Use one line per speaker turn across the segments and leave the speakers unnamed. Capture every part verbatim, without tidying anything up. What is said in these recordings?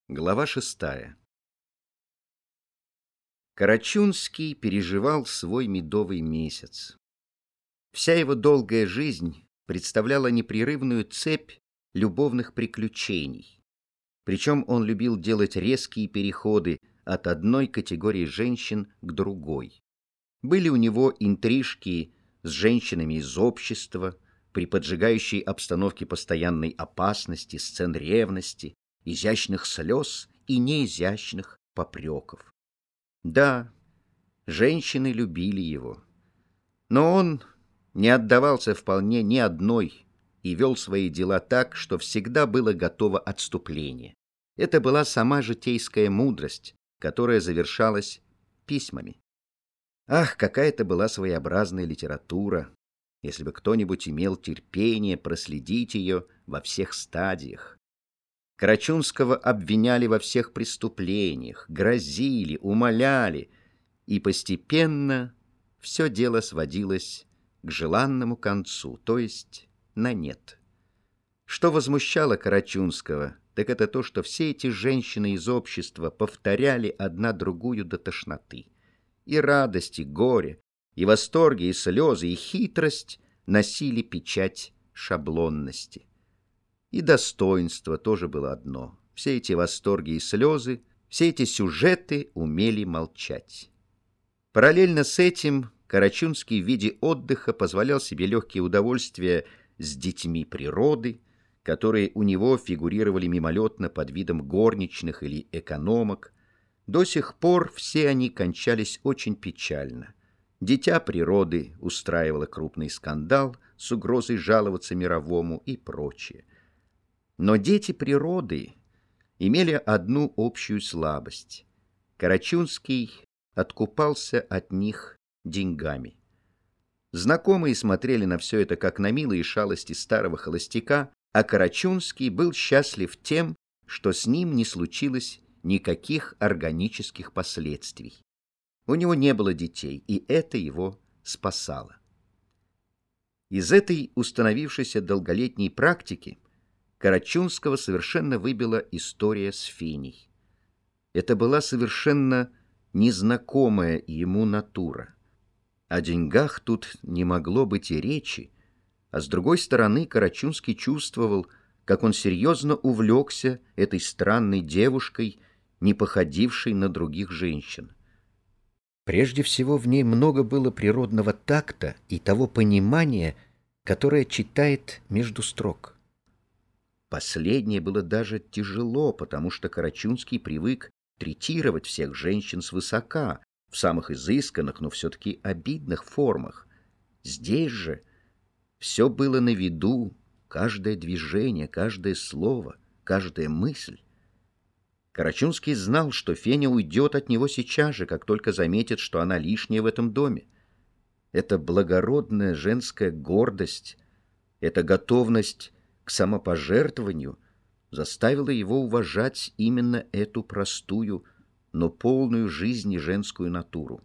Глава шестая. Карачунский переживал свой медовый месяц. Вся его долгая жизнь представляла непрерывную цепь любовных приключений. Причем он любил делать резкие переходы от одной категории женщин к другой. Были у него интрижки с женщинами из общества, при поджигающей обстановке постоянной опасности, сцен ревности, изящных слез и неизящных попреков. Да, женщины любили его, но он не отдавался вполне ни одной и вел свои дела так, что всегда было готово отступление. Это была сама житейская мудрость, которая завершалась письмами. Ах, какая это была своеобразная литература, если бы кто-нибудь имел терпение проследить ее во всех стадиях. Карачунского обвиняли во всех преступлениях, грозили, умоляли, и постепенно все дело сводилось к желанному концу, то есть на нет. Что возмущало Карачунского, так это то, что все эти женщины из общества повторяли одна другую до тошноты. И радость, и горе, и восторги, и слезы, и хитрость носили печать шаблонности. И достоинство тоже было одно. Все эти восторги и слезы, все эти сюжеты умели молчать. Параллельно с этим Карачунский в виде отдыха позволял себе легкие удовольствия с детьми природы, которые у него фигурировали мимолетно под видом горничных или экономок. До сих пор все они кончались очень печально. Дитя природы устраивало крупный скандал с угрозой жаловаться мировому и прочее. Но дети природы имели одну общую слабость. Карачунский откупался от них деньгами. Знакомые смотрели на все это как на милые шалости старого холостяка, а Карачунский был счастлив тем, что с ним не случилось никаких органических последствий. У него не было детей, и это его спасало. Из этой установившейся долголетней практики Карачунского совершенно выбила история с Феней. Это была совершенно незнакомая ему натура. О деньгах тут не могло быть и речи, а с другой стороны Карачунский чувствовал, как он серьезно увлекся этой странной девушкой, не походившей на других женщин. Прежде всего, в ней много было природного такта и того понимания, которое читает между строк. Последнее было даже тяжело, потому что Карачунский привык третировать всех женщин свысока, в самых изысканных, но все-таки обидных формах. Здесь же все было на виду, каждое движение, каждое слово, каждая мысль. Карачунский знал, что Феня уйдет от него сейчас же, как только заметит, что она лишняя в этом доме. Эта благородная женская гордость, эта готовность к самопожертвованию заставила его уважать именно эту простую, но полную жизни женскую натуру.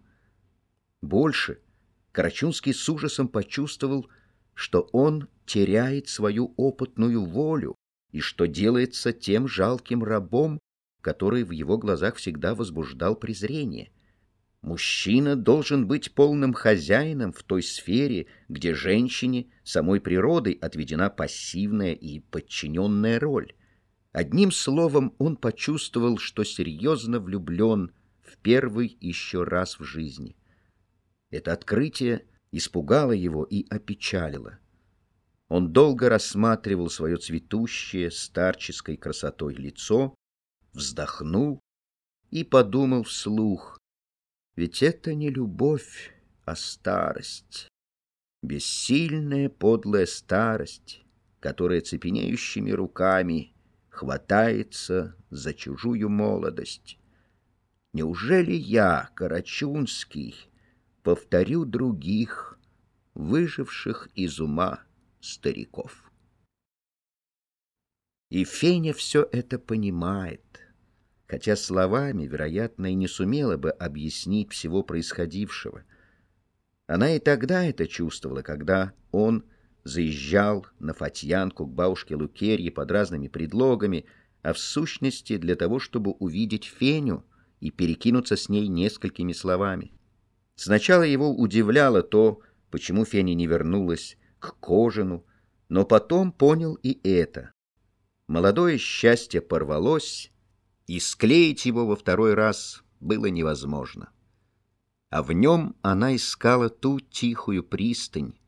Больше Карачунский с ужасом почувствовал, что он теряет свою опытную волю и что делается тем жалким рабом, который в его глазах всегда возбуждал презрение. Мужчина должен быть полным хозяином в той сфере, где женщине самой природой отведена пассивная и подчиненная роль. Одним словом, он почувствовал, что серьезно влюблен в первый еще раз в жизни. Это открытие испугало его и опечалило. Он долго рассматривал свое цветущее старческой красотой лицо, вздохнул и подумал вслух: ведь это не любовь, а старость. Бессильная подлая старость, которая цепенеющими руками хватается за чужую молодость. Неужели я, Карачунский, повторю других, выживших из ума стариков? И Феня все это понимает, хотя словами, вероятно, и не сумела бы объяснить всего происходившего. Она и тогда это чувствовала, когда он заезжал на Фатьянку к бабушке Лукерье под разными предлогами, а в сущности для того, чтобы увидеть Феню и перекинуться с ней несколькими словами. Сначала его удивляло то, почему Феня не вернулась к Кожину, но потом понял и это. Молодое счастье порвалось, и склеить его во второй раз было невозможно. А в нем она искала ту тихую пристань,